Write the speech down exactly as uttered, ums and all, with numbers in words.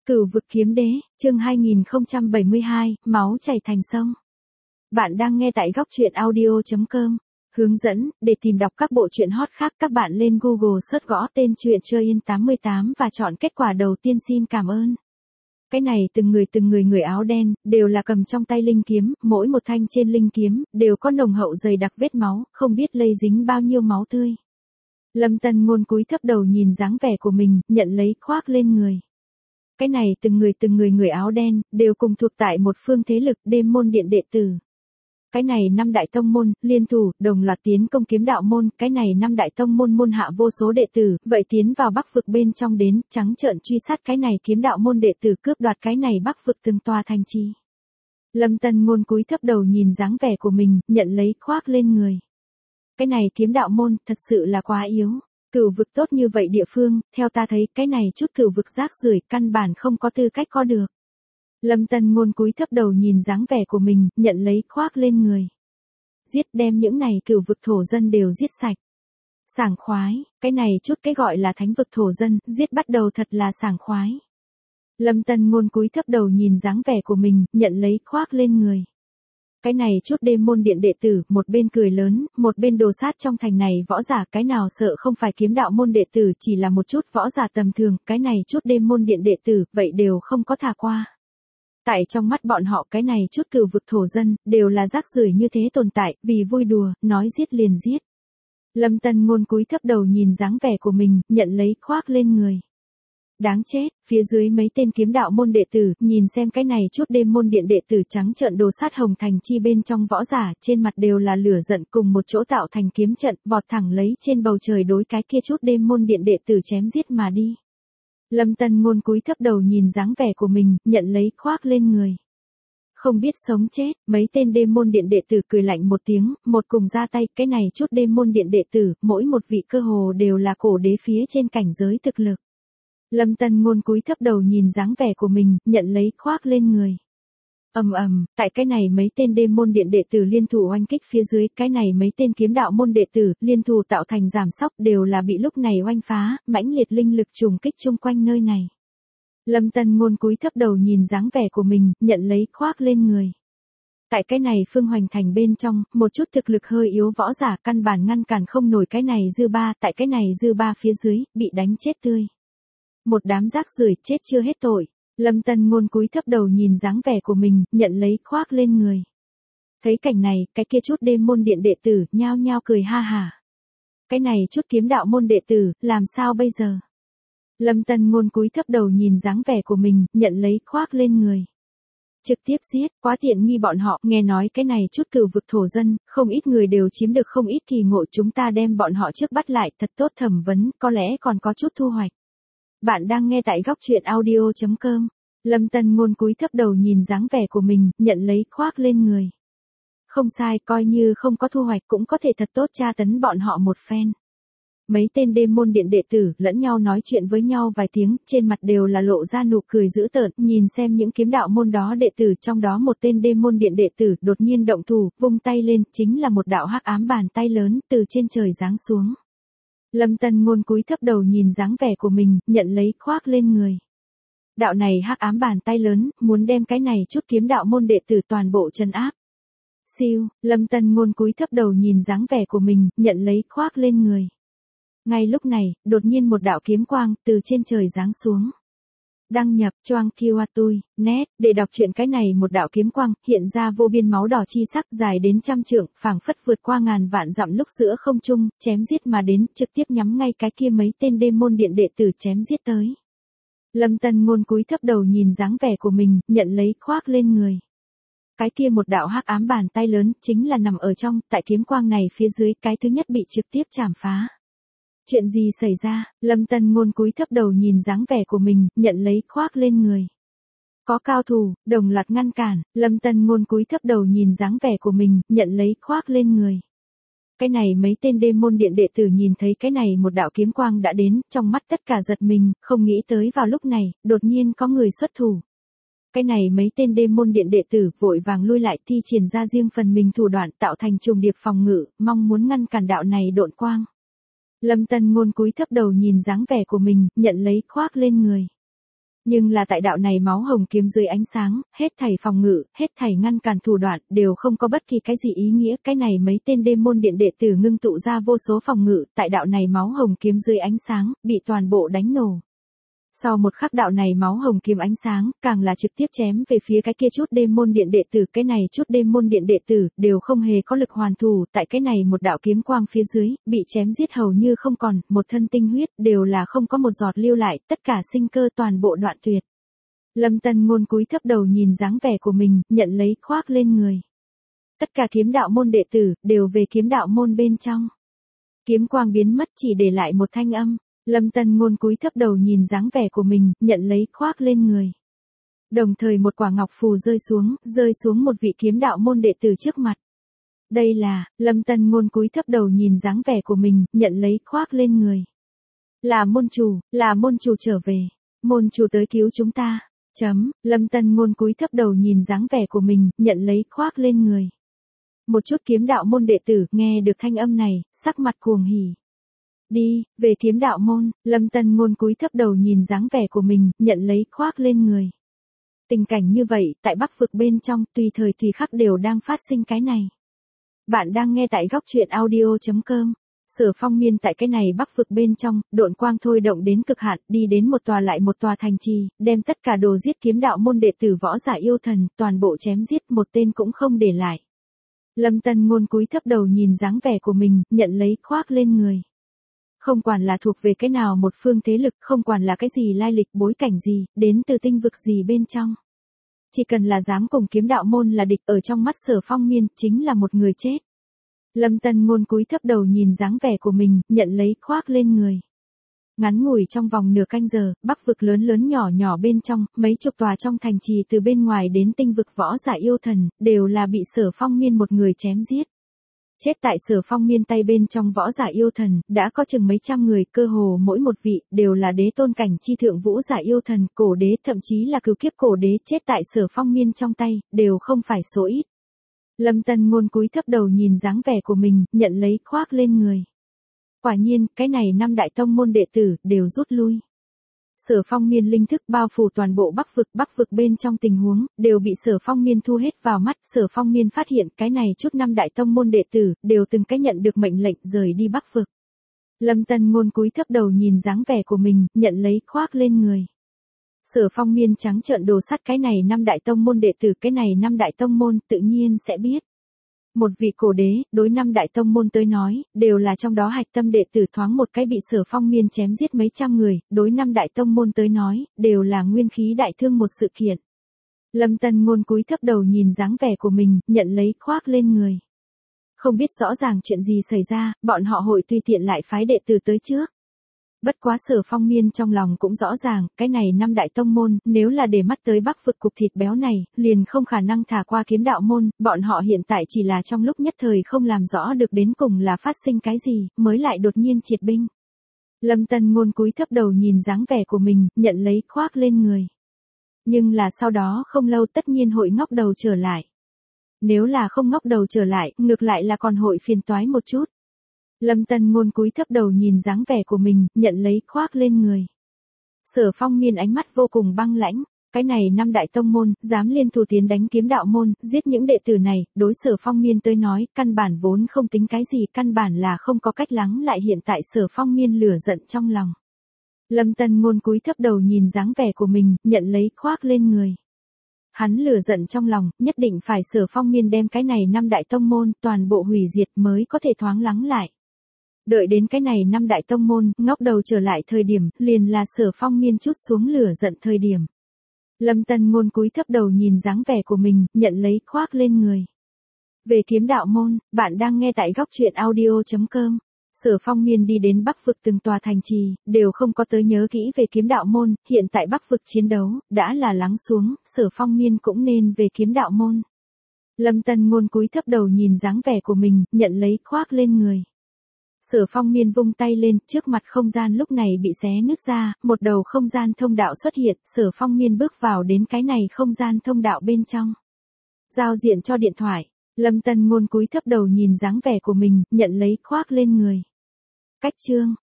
Cửu vực kiếm đế, chương hai nghìn không trăm bảy mươi hai, máu chảy thành sông. Bạn đang nghe tại góc truyện audio chấm com. Hướng dẫn, để tìm đọc các bộ truyện hot khác các bạn lên Google search gõ tên truyện Chơi Yên tám mươi tám và chọn kết quả đầu tiên xin cảm ơn. Cái này từng người từng người người áo đen, đều là cầm trong tay linh kiếm, mỗi một thanh trên linh kiếm, đều có nồng hậu dày đặc vết máu, không biết lây dính bao nhiêu máu tươi. Lâm Tân Ngôn cúi thấp đầu nhìn dáng vẻ của mình, nhận lấy khoác lên người. Cái này từng người từng người người áo đen, đều cùng thuộc tại một phương thế lực Đêm môn điện đệ tử. Cái này năm đại tông môn, liên thủ, đồng loạt tiến công Kiếm Đạo môn, cái này năm đại tông môn môn hạ vô số đệ tử, vậy tiến vào Bắc vực bên trong đến, trắng trợn truy sát cái này Kiếm Đạo môn đệ tử cướp đoạt cái này Bắc vực từng tòa thành trì. Lâm Tân Ngôn cúi thấp đầu nhìn dáng vẻ của mình, nhận lấy khoác lên người. Cái này Kiếm Đạo môn, thật sự là quá yếu. Cửu vực tốt như vậy địa phương, theo ta thấy, cái này chút cửu vực rác rưởi, căn bản không có tư cách có được. Lâm Tân Ngôn cúi thấp đầu nhìn dáng vẻ của mình, nhận lấy khoác lên người. Giết đem những này cửu vực thổ dân đều giết sạch. Sảng khoái, cái này chút cái gọi là thánh vực thổ dân, giết bắt đầu thật là sảng khoái. Lâm Tân Ngôn cúi thấp đầu nhìn dáng vẻ của mình, nhận lấy khoác lên người. Cái này chút Đêm môn điện đệ tử, một bên cười lớn, một bên đồ sát trong thành này võ giả, cái nào sợ không phải Kiếm Đạo môn đệ tử, chỉ là một chút võ giả tầm thường, cái này chút Đêm môn điện đệ tử, vậy đều không có thả qua. Tại trong mắt bọn họ cái này chút cửu vực thổ dân, đều là rác rưởi như thế tồn tại, vì vui đùa, nói giết liền giết. Lâm Tân Ngôn cúi thấp đầu nhìn dáng vẻ của mình, nhận lấy khoác lên người. Đáng chết, phía dưới mấy tên Kiếm Đạo môn đệ tử, nhìn xem cái này chút Đêm môn điện đệ tử trắng trợn đồ sát Hồng Thành chi bên trong võ giả, trên mặt đều là lửa giận cùng một chỗ tạo thành kiếm trận, vọt thẳng lấy trên bầu trời đối cái kia chút Đêm môn điện đệ tử chém giết mà đi. Lâm Tân Ngôn cúi thấp đầu nhìn dáng vẻ của mình, nhận lấy khoác lên người. Không biết sống chết, mấy tên Đêm môn điện đệ tử cười lạnh một tiếng, một cùng ra tay, cái này chút Đêm môn điện đệ tử, mỗi một vị cơ hồ đều là cổ đế phía trên cảnh giới thực lực. Lâm Tân Ngôn cúi thấp đầu nhìn dáng vẻ của mình, nhận lấy khoác lên người. Ầm ầm, tại cái này mấy tên Đêm môn điện đệ tử liên thủ oanh kích phía dưới, cái này mấy tên Kiếm Đạo môn đệ tử liên thủ tạo thành giảm sóc đều là bị lúc này oanh phá, mãnh liệt linh lực trùng kích chung quanh nơi này. Lâm Tân Ngôn cúi thấp đầu nhìn dáng vẻ của mình, nhận lấy khoác lên người. Tại cái này Phương Hoành thành bên trong, một chút thực lực hơi yếu võ giả căn bản ngăn cản không nổi cái này dư ba, tại cái này dư ba phía dưới, bị đánh chết tươi. Một đám rác rưởi chết chưa hết tội. Lâm Tân Ngôn cúi thấp đầu nhìn dáng vẻ của mình, nhận lấy khoác lên người. Thấy cảnh này, cái kia chút Đêm môn điện đệ tử, nhao nhao cười ha hả. Cái này chút Kiếm Đạo môn đệ tử, làm sao bây giờ? Lâm Tân Ngôn cúi thấp đầu nhìn dáng vẻ của mình, nhận lấy khoác lên người. Trực tiếp giết, quá tiện nghi bọn họ, nghe nói cái này chút cửu vực thổ dân, không ít người đều chiếm được không ít kỳ ngộ, chúng ta đem bọn họ trước bắt lại, thật tốt thẩm vấn, có lẽ còn có chút thu hoạch. Bạn đang nghe tại góc truyện audio chấm com. Lâm Tân Ngôn cúi thấp đầu nhìn dáng vẻ của mình, nhận lấy khoác lên người. Không sai, coi như không có thu hoạch cũng có thể thật tốt tra tấn bọn họ một phen. Mấy tên Đêm môn điện đệ tử lẫn nhau nói chuyện với nhau vài tiếng, trên mặt đều là lộ ra nụ cười dữ tợn, nhìn xem những Kiếm Đạo môn đó đệ tử, trong đó một tên Đêm môn điện đệ tử đột nhiên động thủ, vung tay lên, chính là một đạo hắc ám bàn tay lớn từ trên trời giáng xuống. Lâm Tân Ngôn cúi thấp đầu nhìn dáng vẻ của mình, nhận lấy khoác lên người. Đạo này hắc ám bàn tay lớn, muốn đem cái này chút Kiếm Đạo môn đệ tử toàn bộ trấn áp. Siêu, Lâm Tân Ngôn cúi thấp đầu nhìn dáng vẻ của mình, nhận lấy khoác lên người. Ngay lúc này, đột nhiên một đạo kiếm quang từ trên trời giáng xuống. Đăng nhập choang kiwa tui, net, để đọc truyện cái này một đạo kiếm quang, hiện ra vô biên máu đỏ chi sắc dài đến trăm trượng, phảng phất vượt qua ngàn vạn dặm lúc giữa không trung, chém giết mà đến, trực tiếp nhắm ngay cái kia mấy tên Đêm môn điện đệ tử chém giết tới. Lâm Tân Ngôn cúi thấp đầu nhìn dáng vẻ của mình, nhận lấy khoác lên người. Cái kia một đạo hắc ám bàn tay lớn, chính là nằm ở trong, tại kiếm quang này phía dưới, cái thứ nhất bị trực tiếp chảm phá. Chuyện gì xảy ra? Lâm Tân Ngôn cúi thấp đầu nhìn dáng vẻ của mình, nhận lấy khoác lên người. Có cao thủ, đồng loạt ngăn cản, Lâm Tân Ngôn cúi thấp đầu nhìn dáng vẻ của mình, nhận lấy khoác lên người. Cái này mấy tên Đêm môn điện đệ tử nhìn thấy cái này một đạo kiếm quang đã đến, trong mắt tất cả giật mình, không nghĩ tới vào lúc này, đột nhiên có người xuất thủ. Cái này mấy tên Đêm môn điện đệ tử vội vàng lui lại thi triển ra riêng phần mình thủ đoạn tạo thành trùng điệp phòng ngự, mong muốn ngăn cản đạo này độn quang. Lâm Tân Ngôn cúi thấp đầu nhìn dáng vẻ của mình, nhận lấy khoác lên người. Nhưng là tại đạo này máu hồng kiếm dưới ánh sáng, hết thảy phòng ngự, hết thảy ngăn cản thủ đoạn, đều không có bất kỳ cái gì ý nghĩa, cái này mấy tên đêm môn điện đệ tử ngưng tụ ra vô số phòng ngự, tại đạo này máu hồng kiếm dưới ánh sáng, bị toàn bộ đánh nổ. Sau một khắc đạo này máu hồng kiếm ánh sáng, càng là trực tiếp chém về phía cái kia chút đêm môn điện đệ tử, cái này chút đêm môn điện đệ tử, đều không hề có lực hoàn thủ, tại cái này một đạo kiếm quang phía dưới, bị chém giết hầu như không còn, một thân tinh huyết, đều là không có một giọt lưu lại, tất cả sinh cơ toàn bộ đoạn tuyệt. Lâm Tân Ngôn cúi thấp đầu nhìn dáng vẻ của mình, nhận lấy khoác lên người. Tất cả kiếm đạo môn đệ tử, đều về kiếm đạo môn bên trong. Kiếm quang biến mất chỉ để lại một thanh âm. Lâm Tân Ngôn cúi thấp đầu nhìn dáng vẻ của mình, nhận lấy khoác lên người. Đồng thời một quả ngọc phù rơi xuống, rơi xuống một vị kiếm đạo môn đệ tử trước mặt. Đây là, Lâm Tân Ngôn cúi thấp đầu nhìn dáng vẻ của mình, nhận lấy khoác lên người. Là môn chủ, là môn chủ trở về. Môn chủ tới cứu chúng ta. Chấm, Lâm Tân Ngôn cúi thấp đầu nhìn dáng vẻ của mình, nhận lấy khoác lên người. Một chút kiếm đạo môn đệ tử, nghe được thanh âm này, sắc mặt cuồng hỉ. Đi, về kiếm đạo môn, Lâm Tân Ngôn cúi thấp đầu nhìn dáng vẻ của mình, nhận lấy khoác lên người. Tình cảnh như vậy, tại Bắc vực bên trong, tùy thời tùy khắc đều đang phát sinh cái này. Bạn đang nghe tại góc truyện audio chấm com. Sở Phong Miên tại cái này Bắc vực bên trong, độn quang thôi động đến cực hạn, đi đến một tòa lại một tòa thành trì, đem tất cả đồ giết kiếm đạo môn đệ tử võ giả yêu thần, toàn bộ chém giết, một tên cũng không để lại. Lâm Tân Ngôn cúi thấp đầu nhìn dáng vẻ của mình, nhận lấy khoác lên người. Không quản là thuộc về cái nào một phương thế lực, không quản là cái gì lai lịch bối cảnh gì, đến từ tinh vực gì bên trong. Chỉ cần là dám cùng kiếm đạo môn là địch, ở trong mắt Sở Phong Miên, chính là một người chết. Lâm Tân Ngôn cúi thấp đầu nhìn dáng vẻ của mình, nhận lấy khoác lên người. Ngắn ngủi trong vòng nửa canh giờ, Bắc vực lớn lớn nhỏ nhỏ bên trong, mấy chục tòa trong thành trì từ bên ngoài đến tinh vực võ giả yêu thần, đều là bị Sở Phong Miên một người chém giết. Chết tại Sở Phong Miên tay bên trong võ giả yêu thần, đã có chừng mấy trăm người, cơ hồ mỗi một vị, đều là đế tôn cảnh chi thượng vũ giả yêu thần, cổ đế, thậm chí là cửu kiếp cổ đế, chết tại Sở Phong Miên trong tay, đều không phải số ít. Lâm Tân Ngôn cúi thấp đầu nhìn dáng vẻ của mình, nhận lấy khoác lên người. Quả nhiên, cái này năm đại tông môn đệ tử, đều rút lui. Sở Phong Miên linh thức bao phủ toàn bộ Bắc vực, Bắc vực bên trong tình huống, đều bị Sở Phong Miên thu hết vào mắt, Sở Phong Miên phát hiện cái này chút năm đại tông môn đệ tử, đều từng cái nhận được mệnh lệnh rời đi Bắc vực. Lâm Tân Ngôn cúi thấp đầu nhìn dáng vẻ của mình, nhận lấy khoác lên người. Sở Phong Miên trắng trợn đồ sắt cái này năm đại tông môn đệ tử, cái này năm đại tông môn, tự nhiên sẽ biết. Một vị cổ đế, đối năm đại tông môn tới nói, đều là trong đó hạch tâm đệ tử, thoáng một cái bị Sở Phong Miên chém giết mấy trăm người, đối năm đại tông môn tới nói, đều là nguyên khí đại thương một sự kiện. Lâm Tân Ngôn cúi thấp đầu nhìn dáng vẻ của mình, nhận lấy khoác lên người. Không biết rõ ràng chuyện gì xảy ra, bọn họ hội tùy tiện lại phái đệ tử tới trước. Bất quá Sở Phong Miên trong lòng cũng rõ ràng, cái này năm đại tông môn, nếu là để mắt tới Bắc vực cục thịt béo này, liền không khả năng thả qua kiếm đạo môn, bọn họ hiện tại chỉ là trong lúc nhất thời không làm rõ được đến cùng là phát sinh cái gì, mới lại đột nhiên triệt binh. Lâm Tân Ngôn cúi thấp đầu nhìn dáng vẻ của mình, nhận lấy khoác lên người. Nhưng là sau đó không lâu tất nhiên hội ngóc đầu trở lại. Nếu là không ngóc đầu trở lại, ngược lại là còn hội phiền toái một chút. Lâm Tân Ngôn cúi thấp đầu nhìn dáng vẻ của mình, nhận lấy khoác lên người. Sở Phong Miên ánh mắt vô cùng băng lãnh, cái này năm đại tông môn, dám liên thủ tiến đánh kiếm đạo môn, giết những đệ tử này, đối Sở Phong Miên tới nói, căn bản vốn không tính cái gì, căn bản là không có cách lắng lại hiện tại Sở Phong Miên lửa giận trong lòng. Lâm Tân Ngôn cúi thấp đầu nhìn dáng vẻ của mình, nhận lấy khoác lên người. Hắn lửa giận trong lòng, nhất định phải Sở Phong Miên đem cái này năm đại tông môn, toàn bộ hủy diệt mới có thể thoáng lắng lại. Đợi đến cái này năm đại tông môn, ngóc đầu trở lại thời điểm, liền là Sở Phong Miên chút xuống lửa giận thời điểm. Lâm Tân Ngôn cúi thấp đầu nhìn dáng vẻ của mình, nhận lấy khoác lên người. Về kiếm đạo môn, bạn đang nghe tại góc truyện audio chấm com. Sở Phong Miên đi đến Bắc vực từng tòa thành trì, đều không có tới nhớ kỹ về kiếm đạo môn, hiện tại Bắc vực chiến đấu, đã là lắng xuống, Sở Phong Miên cũng nên về kiếm đạo môn. Lâm Tân Ngôn cúi thấp đầu nhìn dáng vẻ của mình, nhận lấy khoác lên người. Sở Phong Miên vung tay lên, trước mặt không gian lúc này bị xé nứt ra, một đầu không gian thông đạo xuất hiện, Sở Phong Miên bước vào đến cái này không gian thông đạo bên trong. Giao diện cho điện thoại, Lâm Tân Ngôn cúi thấp đầu nhìn dáng vẻ của mình, nhận lấy khoác lên người. Cách chương,